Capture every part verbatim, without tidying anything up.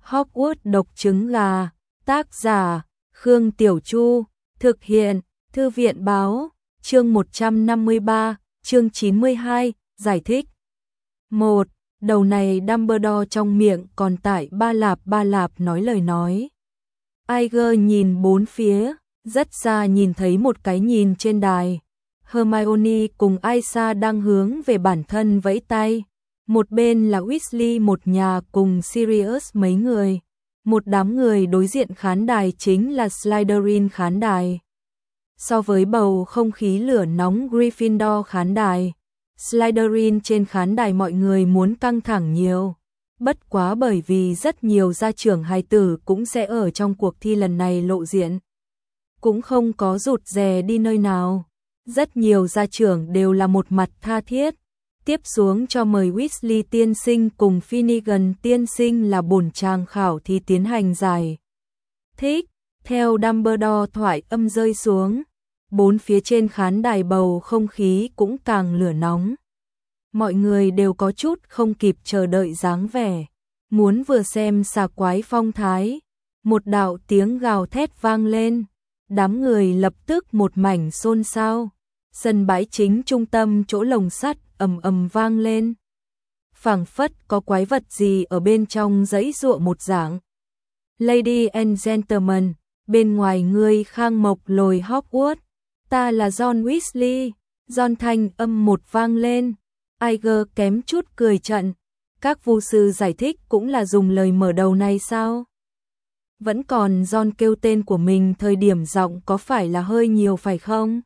Hogwarts độc trứng gà, tác giả, Khương Tiểu Chu, thực hiện, Thư viện báo, chương một trăm năm mươi ba, chương chín mươi hai, giải thích. một. Đầu này Dumbledore trong miệng còn tải ba lạp ba lạp nói lời nói. Iger nhìn bốn phía, rất xa nhìn thấy một cái nhìn trên đài. Hermione cùng Aisa đang hướng về bản thân vẫy tay. Một bên là Weasley một nhà cùng Sirius mấy người. Một đám người đối diện khán đài chính là Slytherin khán đài. So với bầu không khí lửa nóng Gryffindor khán đài, Slytherin trên khán đài mọi người muốn căng thẳng nhiều. Bất quá bởi vì rất nhiều gia trưởng hài tử cũng sẽ ở trong cuộc thi lần này lộ diện. Cũng không có rụt rè đi nơi nào. Rất nhiều gia trưởng đều là một mặt tha thiết. Tiếp xuống cho mời Weasley tiên sinh cùng Finnegan tiên sinh là bổn chàng khảo thí tiến hành giải thích. Theo Dumbledore thoại âm rơi xuống, bốn phía trên khán đài bầu không khí cũng càng lửa nóng. Mọi người đều có chút không kịp chờ đợi dáng vẻ, muốn vừa xem xà quái phong thái. Một đạo tiếng gào thét vang lên, đám người lập tức một mảnh xôn xao. Sân bãi chính trung tâm chỗ lồng sắt ầm ầm vang lên. Phảng phất có quái vật gì ở bên trong giãy giụa một dạng. Lady and gentlemen, bên ngoài ngươi khang mộc lồi Hogwarts, ta là John Weasley. John thanh âm một vang lên. Iger kém chút cười trận. Các vu sư giải thích cũng là dùng lời mở đầu này sao? Vẫn còn John kêu tên của mình thời điểm giọng có phải là hơi nhiều phải không?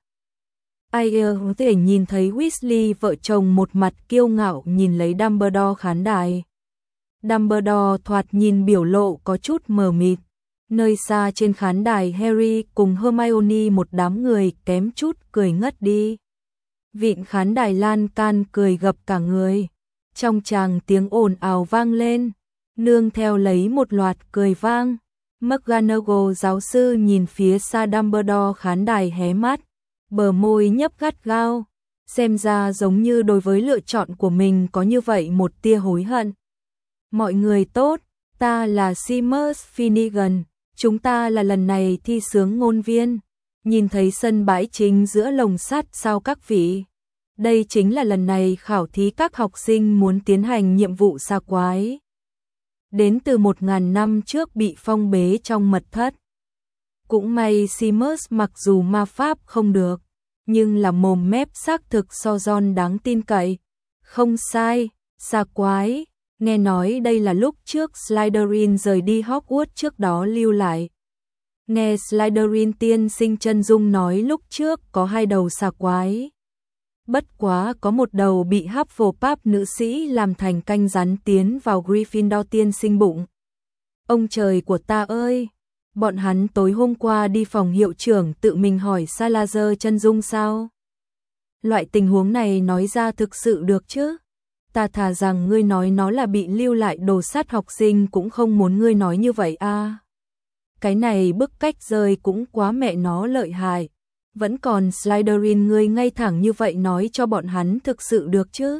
Iger có thể nhìn thấy Weasley vợ chồng một mặt kiêu ngạo nhìn lấy Dumbledore khán đài. Dumbledore thoạt nhìn biểu lộ có chút mờ mịt. Nơi xa trên khán đài Harry cùng Hermione một đám người kém chút cười ngất đi. Vịn khán đài lan can cười gập cả người. Trong tràng tiếng ồn ào vang lên, nương theo lấy một loạt cười vang. McGonagall giáo sư nhìn phía xa Dumbledore khán đài hé mắt, bờ môi nhấp gắt gao, xem ra giống như đối với lựa chọn của mình có như vậy một tia hối hận. Mọi người tốt, ta là Seamus Finnegan, chúng ta là lần này thi sướng ngôn viên. Nhìn thấy sân bãi chính giữa lồng sắt sao các vị? Đây chính là lần này khảo thí các học sinh muốn tiến hành nhiệm vụ xà quái. Đến từ một ngàn năm trước bị phong bế trong mật thất. Cũng may Seamus mặc dù ma pháp không được, nhưng là mồm mép xác thực so John đáng tin cậy. Không sai, xà quái, nghe nói đây là lúc trước Slytherin rời đi Hogwarts trước đó lưu lại. Nghe Slytherin tiên sinh chân dung nói lúc trước có hai đầu xà quái. Bất quá có một đầu bị Hufflepuff nữ sĩ làm thành canh rắn tiến vào Gryffindor tiên sinh bụng. Ông trời của ta ơi! Bọn hắn tối hôm qua đi phòng hiệu trưởng tự mình hỏi Salazar chân dung sao? Loại tình huống này nói ra thực sự được chứ? Ta thà rằng ngươi nói nó là bị lưu lại đồ sát học sinh cũng không muốn ngươi nói như vậy a. À. Cái này bức cách rơi cũng quá mẹ nó lợi hại. Vẫn còn Slytherin ngươi ngay thẳng như vậy nói cho bọn hắn thực sự được chứ?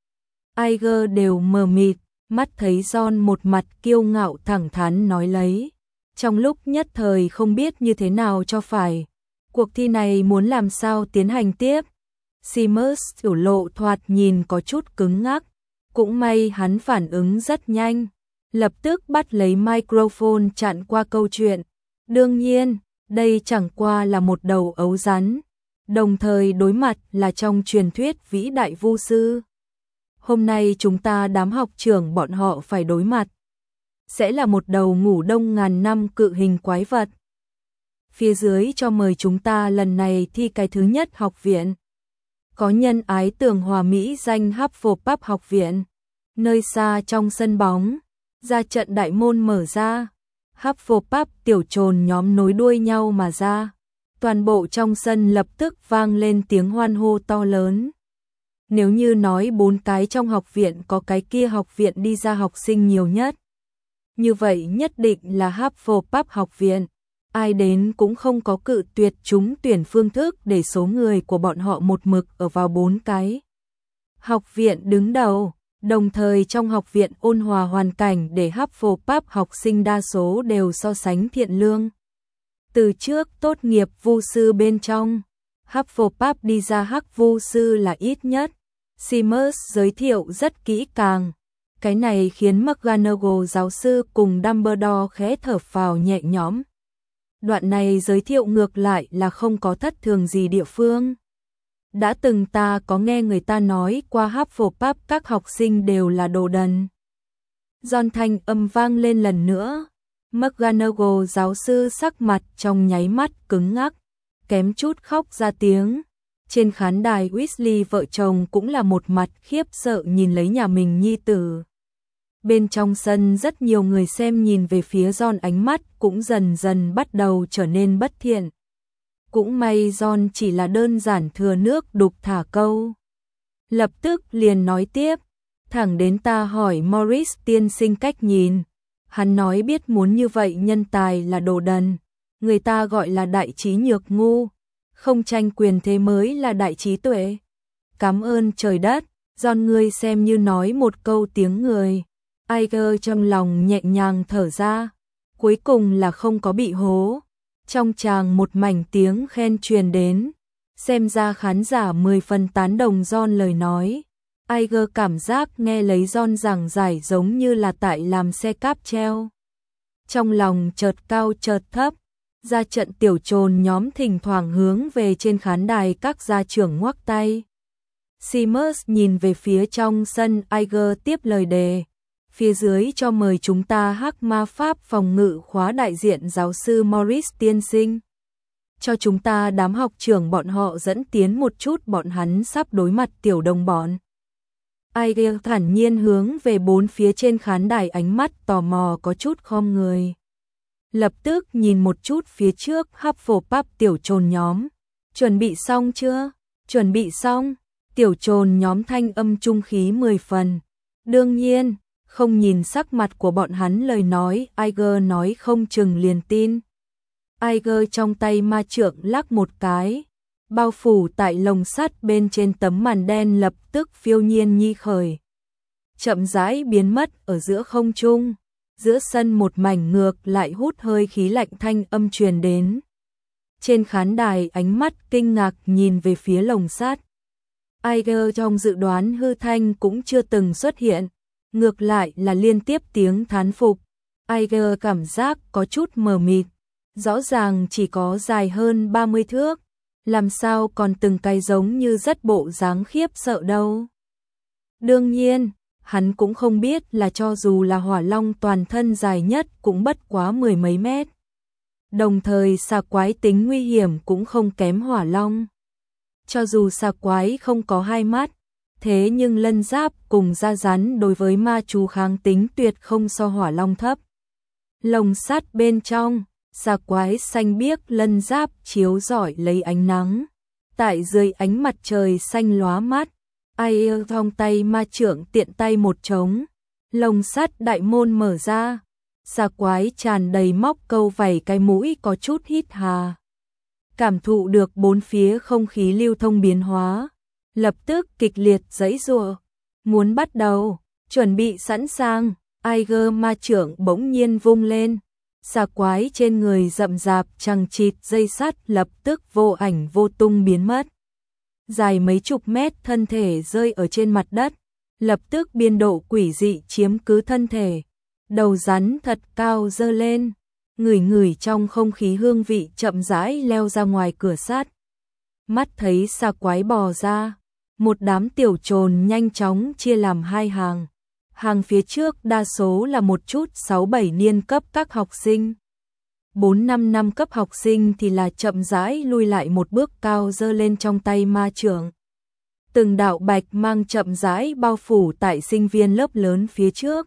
Iger đều mờ mịt, mắt thấy John một mặt kiêu ngạo thẳng thắn nói lấy. Trong lúc nhất thời không biết như thế nào cho phải. Cuộc thi này muốn làm sao tiến hành tiếp? Seamus biểu lộ thoạt nhìn có chút cứng ngắc. Cũng may hắn phản ứng rất nhanh. Lập tức bắt lấy microphone chặn qua câu chuyện. Đương nhiên, đây chẳng qua là một đầu ấu rắn. Đồng thời đối mặt là trong truyền thuyết vĩ đại vu sư. Hôm nay chúng ta đám học trưởng bọn họ phải đối mặt. Sẽ là một đầu ngủ đông ngàn năm cự hình quái vật. Phía dưới cho mời chúng ta lần này thi cái thứ nhất học viện. Có nhân ái tường hòa mỹ danh Hufflepuff học viện. Nơi xa trong sân bóng, ra trận đại môn mở ra. Hufflepuff tiểu trồn nhóm nối đuôi nhau mà ra. Toàn bộ trong sân lập tức vang lên tiếng hoan hô to lớn. Nếu như nói bốn cái trong học viện có cái kia học viện đi ra học sinh nhiều nhất. Như vậy nhất định là Hufflepuff học viện. Ai đến cũng không có cự tuyệt trúng tuyển phương thức để số người của bọn họ một mực ở vào bốn cái. Học viện đứng đầu, Đồng thời trong học viện ôn hòa hoàn cảnh để Hufflepuff học sinh đa số đều so sánh thiện lương. Từ trước tốt nghiệp vu sư bên trong, Hufflepuff đi ra hắc vu sư là ít nhất. Seamus giới thiệu rất kỹ càng. Cái này khiến McGonagall giáo sư cùng Dumbledore khẽ thở phào nhẹ nhõm. Đoạn này giới thiệu ngược lại là không có thất thường gì địa phương. Đã từng ta có nghe người ta nói qua Hufflepuff các học sinh đều là đồ đần. Giòn thanh âm vang lên lần nữa. McGonagall giáo sư sắc mặt trong nháy mắt cứng ngắc, kém chút khóc ra tiếng. Trên khán đài Weasley vợ chồng cũng là một mặt khiếp sợ nhìn lấy nhà mình nhi tử. Bên trong sân rất nhiều người xem nhìn về phía John, ánh mắt cũng dần dần bắt đầu trở nên bất thiện. Cũng may John chỉ là đơn giản thừa nước đục thả câu. Lập tức liền nói tiếp, thẳng đến ta hỏi Morris tiên sinh cách nhìn. Hắn nói biết muốn như vậy nhân tài là đồ đần, người ta gọi là đại trí nhược ngu, không tranh quyền thế mới là đại trí tuệ. Cảm ơn trời đất, John ngươi xem như nói một câu tiếng người. Iger trong lòng nhẹ nhàng thở ra, cuối cùng là không có bị hố. Trong tràng một mảnh tiếng khen truyền đến, xem ra khán giả mười phần tán đồng John lời nói. Iger cảm giác nghe lấy John giảng giải giống như là tại làm xe cáp treo. Trong lòng chợt cao chợt thấp, ra trận tiểu trồn nhóm thỉnh thoảng hướng về trên khán đài các gia trưởng ngoắc tay. Seamus nhìn về phía trong sân, Iger tiếp lời đề. Phía dưới cho mời chúng ta hắc ma pháp phòng ngự khóa đại diện giáo sư Morris tiên sinh. Cho chúng ta đám học trưởng bọn họ dẫn tiến một chút, bọn hắn sắp đối mặt tiểu đồng bọn. Iger thản nhiên hướng về bốn phía trên khán đài, ánh mắt tò mò có chút khom người. Lập tức nhìn một chút phía trước Hufflepuff tiểu trồn nhóm. Chuẩn bị xong chưa? Chuẩn bị xong. Tiểu trồn nhóm thanh âm trung khí mười phần. Đương nhiên, không nhìn sắc mặt của bọn hắn lời nói, Iger nói không chừng liền tin. Iger trong tay ma trượng lắc một cái, bao phủ tại lồng sắt bên trên tấm màn đen lập tức phiêu nhiên nhi khởi. Chậm rãi biến mất ở giữa không trung, giữa sân một mảnh ngược lại hút hơi khí lạnh thanh âm truyền đến. Trên khán đài ánh mắt kinh ngạc nhìn về phía lồng sắt. Iger trong dự đoán hư thanh cũng chưa từng xuất hiện, ngược lại là liên tiếp tiếng thán phục. Iger cảm giác có chút mờ mịt, rõ ràng chỉ có dài hơn ba mươi thước, làm sao còn từng cái giống như rất bộ dáng khiếp sợ đâu. Đương nhiên, hắn cũng không biết là cho dù là hỏa long toàn thân dài nhất cũng bất quá mười mấy mét. Đồng thời xà quái tính nguy hiểm cũng không kém hỏa long. Cho dù xà quái không có hai mắt, thế nhưng lân giáp cùng da rắn đối với ma chú kháng tính tuyệt không so hỏa long thấp. Lồng sắt bên trong, xà quái xanh biếc lân giáp chiếu rọi lấy ánh nắng. Tại dưới ánh mặt trời xanh lóa mắt, ai thong tay ma trượng tiện tay một trống. Lồng sắt đại môn mở ra, xà quái tràn đầy móc câu vảy cái mũi có chút hít hà. Cảm thụ được bốn phía không khí lưu thông biến hóa, lập tức kịch liệt giãy giụa, muốn bắt đầu, chuẩn bị sẵn sàng. Iger ma trượng bỗng nhiên vung lên, xà quái trên người rậm rạp chằng chịt dây sắt lập tức vô ảnh vô tung biến mất. Dài mấy chục mét thân thể rơi ở trên mặt đất, lập tức biên độ quỷ dị chiếm cứ thân thể. Đầu rắn thật cao dơ lên, ngửi ngửi trong không khí hương vị chậm rãi leo ra ngoài cửa sắt. Mắt thấy xà quái bò ra, một đám tiểu trồn nhanh chóng chia làm hai hàng. Hàng phía trước đa số là một chút sáu bảy niên cấp các học sinh. bốn năm năm cấp học sinh thì là chậm rãi lui lại một bước cao giơ lên trong tay ma trượng. Từng đạo bạch mang chậm rãi bao phủ tại sinh viên lớp lớn phía trước,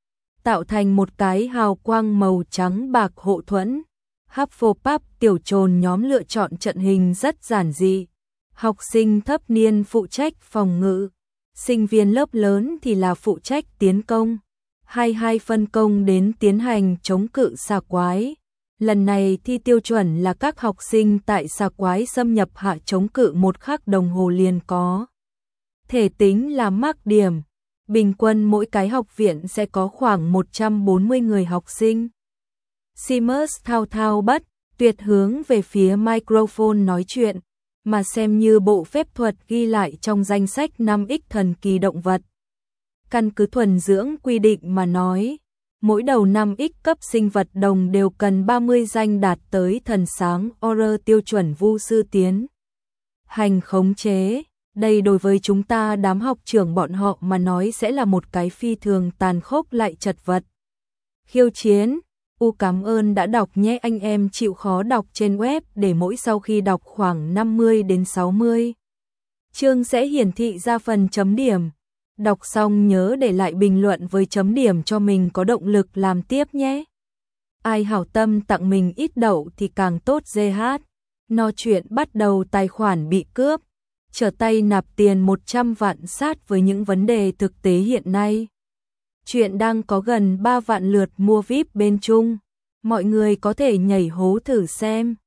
tạo thành một cái hào quang màu trắng bạc hộ thuẫn. Hufflepuff tiểu trồn nhóm lựa chọn trận hình rất giản dị. Học sinh thấp niên phụ trách phòng ngự, sinh viên lớp lớn thì là phụ trách tiến công. Hai hai phân công đến tiến hành chống cự xà quái. Lần này thi tiêu chuẩn là các học sinh tại xà quái xâm nhập hạ chống cự một khắc đồng hồ liền có thể tính là mắc điểm. Bình quân mỗi cái học viện sẽ có khoảng một trăm bốn mươi người học sinh. Seamus thao thao bất tuyệt hướng về phía microphone nói chuyện, mà xem như bộ phép thuật ghi lại trong danh sách năm x thần kỳ động vật. Căn cứ thuần dưỡng quy định mà nói, mỗi đầu năm x cấp sinh vật đồng đều cần ba mươi danh đạt tới thần sáng Aura tiêu chuẩn vu sư tiến hành khống chế. Đây đối với chúng ta đám học trưởng bọn họ mà nói sẽ là một cái phi thường tàn khốc lại chật vật. Khiêu chiến, U cảm ơn đã đọc nhé, anh em chịu khó đọc trên web để mỗi sau khi đọc khoảng năm mươi đến sáu mươi chương sẽ hiển thị ra phần chấm điểm. Đọc xong nhớ để lại bình luận với chấm điểm cho mình có động lực làm tiếp nhé. Ai hảo tâm tặng mình ít đậu thì càng tốt. giê hát. No chuyện bắt đầu tài khoản bị cướp, trở tay nạp tiền một trăm vạn sát với những vấn đề thực tế hiện nay. Chuyện đang có gần ba vạn lượt mua vi ai pi bên Trung. Mọi người có thể nhảy hố thử xem.